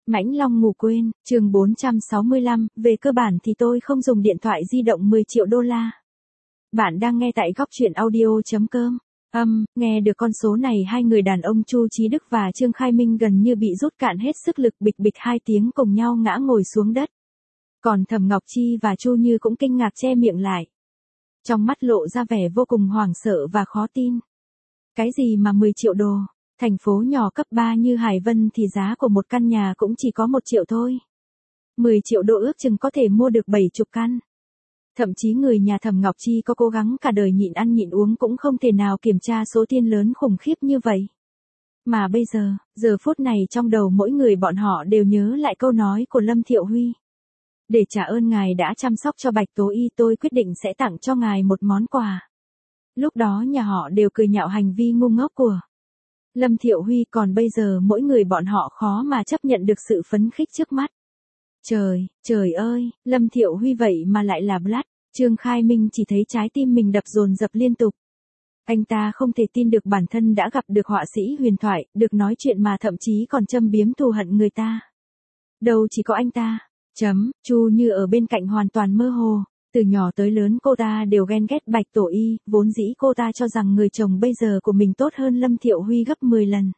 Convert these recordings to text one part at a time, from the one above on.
Mãnh Long ngủ quên, chương 465, về cơ bản thì tôi không dùng điện thoại di động 10 triệu đô la. Bạn đang nghe tại góc chuyện audio.com. Nghe được con số này, hai người đàn ông Chu Chí Đức và Trương Khai Minh gần như bị rút cạn hết sức lực, bịch bịch hai tiếng cùng nhau ngã ngồi xuống đất. Còn Thẩm Ngọc Chi và Chu Như cũng kinh ngạc che miệng lại. Trong mắt lộ ra vẻ vô cùng hoảng sợ và khó tin. Cái gì mà 10 triệu đô? Thành phố nhỏ cấp 3 như Hải Vân thì giá của một căn nhà cũng chỉ có 1 triệu thôi. 10 triệu đô ước chừng có thể mua được 70 căn. Thậm chí người nhà Thẩm Ngọc Chi có cố gắng cả đời nhịn ăn nhịn uống cũng không thể nào kiểm tra số tiền lớn khủng khiếp như vậy. Mà bây giờ phút này trong đầu mỗi người bọn họ đều nhớ lại câu nói của Lâm Thiệu Huy. Để trả ơn ngài đã chăm sóc cho Bạch Tố Y, tôi quyết định sẽ tặng cho ngài một món quà. Lúc đó nhà họ đều cười nhạo hành vi ngu ngốc của Lâm Thiệu Huy, còn bây giờ mỗi người bọn họ khó mà chấp nhận được sự phấn khích trước mắt. Trời ơi, Lâm Thiệu Huy vậy mà lại là Blood. Trương Khai Minh chỉ thấy trái tim mình đập dồn dập liên tục. Anh ta không thể tin được bản thân đã gặp được họa sĩ huyền thoại, được nói chuyện mà thậm chí còn châm biếm thù hận người ta. Đâu chỉ có anh ta. Chu Như ở bên cạnh hoàn toàn mơ hồ. Từ nhỏ tới lớn cô ta đều ghen ghét Bạch Tổ Y, vốn dĩ cô ta cho rằng người chồng bây giờ của mình tốt hơn Lâm Thiệu Huy gấp 10 lần.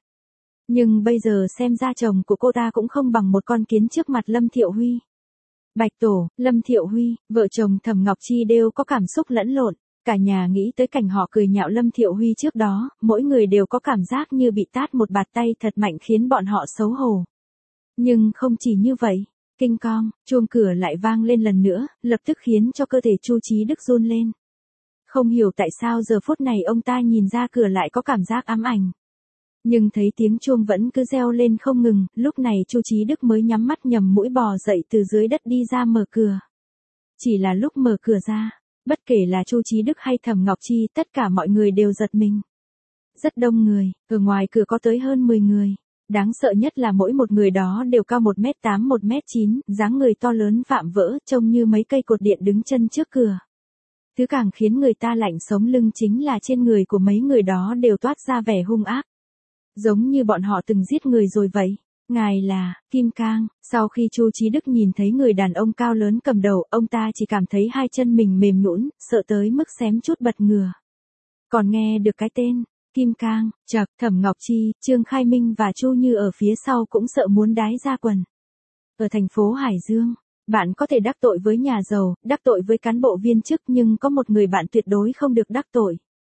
Nhưng bây giờ xem ra chồng của cô ta cũng không bằng một con kiến trước mặt Lâm Thiệu Huy. Bạch Tổ, Lâm Thiệu Huy, vợ chồng Thẩm Ngọc Chi đều có cảm xúc lẫn lộn. Cả nhà nghĩ tới cảnh họ cười nhạo Lâm Thiệu Huy trước đó, mỗi người đều có cảm giác như bị tát một bạt tay thật mạnh khiến bọn họ xấu hổ. Nhưng không chỉ như vậy. Kinh cong, chuông cửa lại vang lên lần nữa, lập tức khiến cho cơ thể Chu Chí Đức run lên. Không hiểu tại sao giờ phút này ông ta nhìn ra cửa lại có cảm giác ám ảnh. Nhưng thấy tiếng chuông vẫn cứ reo lên không ngừng, lúc này Chu Chí Đức mới nhắm mắt nhầm mũi bò dậy từ dưới đất đi ra mở cửa. Chỉ là lúc mở cửa ra, bất kể là Chu Chí Đức hay Thẩm Ngọc Chi, tất cả mọi người đều giật mình. Rất đông người, ở ngoài cửa có tới hơn 10 người. Đáng sợ nhất là mỗi một người đó đều cao 1m8 1m9, dáng người to lớn vạm vỡ, trông như mấy cây cột điện đứng chân trước cửa. Thứ càng khiến người ta lạnh sống lưng chính là trên người của mấy người đó đều toát ra vẻ hung ác. Giống như bọn họ từng giết người rồi vậy. Ngài là Kim Cang. Sau khi Chu Chí Đức nhìn thấy người đàn ông cao lớn cầm đầu, ông ta chỉ cảm thấy hai chân mình mềm nhũn, sợ tới mức xém chút bật ngửa. Còn nghe được cái tên Kim Cang, chậc, Thẩm Ngọc Chi, Trương Khai Minh và Chu Như ở phía sau cũng sợ muốn đái ra quần. Ở thành phố Hải Dương, bạn có thể đắc tội với nhà giàu, đắc tội với cán bộ viên chức, nhưng có một người bạn tuyệt đối không được đắc tội.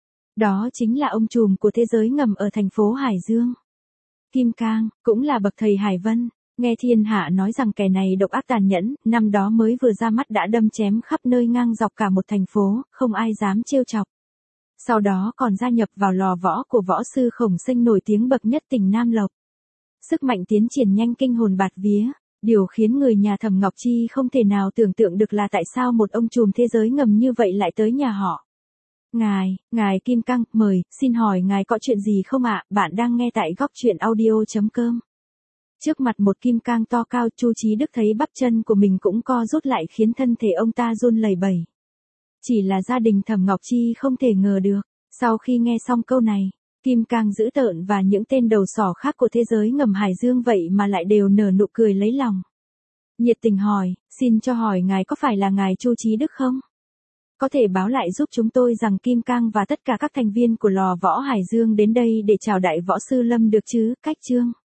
Đó chính là ông trùm của thế giới ngầm ở thành phố Hải Dương. Kim Cang, cũng là bậc thầy Hải Vân. Nghe thiên hạ nói rằng kẻ này độc ác tàn nhẫn, năm đó mới vừa ra mắt đã đâm chém khắp nơi ngang dọc cả một thành phố, không ai dám trêu chọc. Sau đó còn gia nhập vào lò võ của võ sư Khổng Sinh nổi tiếng bậc nhất tỉnh Nam Lộc. Sức mạnh tiến triển nhanh kinh hồn bạt vía. Điều khiến người nhà Thẩm Ngọc Chi không thể nào tưởng tượng được là tại sao một ông trùm thế giới ngầm như vậy lại tới nhà họ. Ngài Kim Cang, mời, xin hỏi ngài có chuyện gì không ạ? Bạn đang nghe tại góc chuyện audio.com. Trước mặt một Kim Cang to cao, Chu Chí Đức thấy bắp chân của mình cũng co rút lại khiến thân thể ông ta run lẩy bẩy. Chỉ là gia đình Thẩm Ngọc Chi không thể ngờ được. Sau khi nghe xong câu này, Kim Cang dữ tợn và những tên đầu sỏ khác của thế giới ngầm Hải Dương vậy mà lại đều nở nụ cười lấy lòng. Nhiệt tình hỏi, xin cho hỏi ngài có phải là ngài Chu Chí Đức không? Có thể báo lại giúp chúng tôi rằng Kim Cang và tất cả các thành viên của lò võ Hải Dương đến đây để chào đại võ sư Lâm được chứ? Cách chương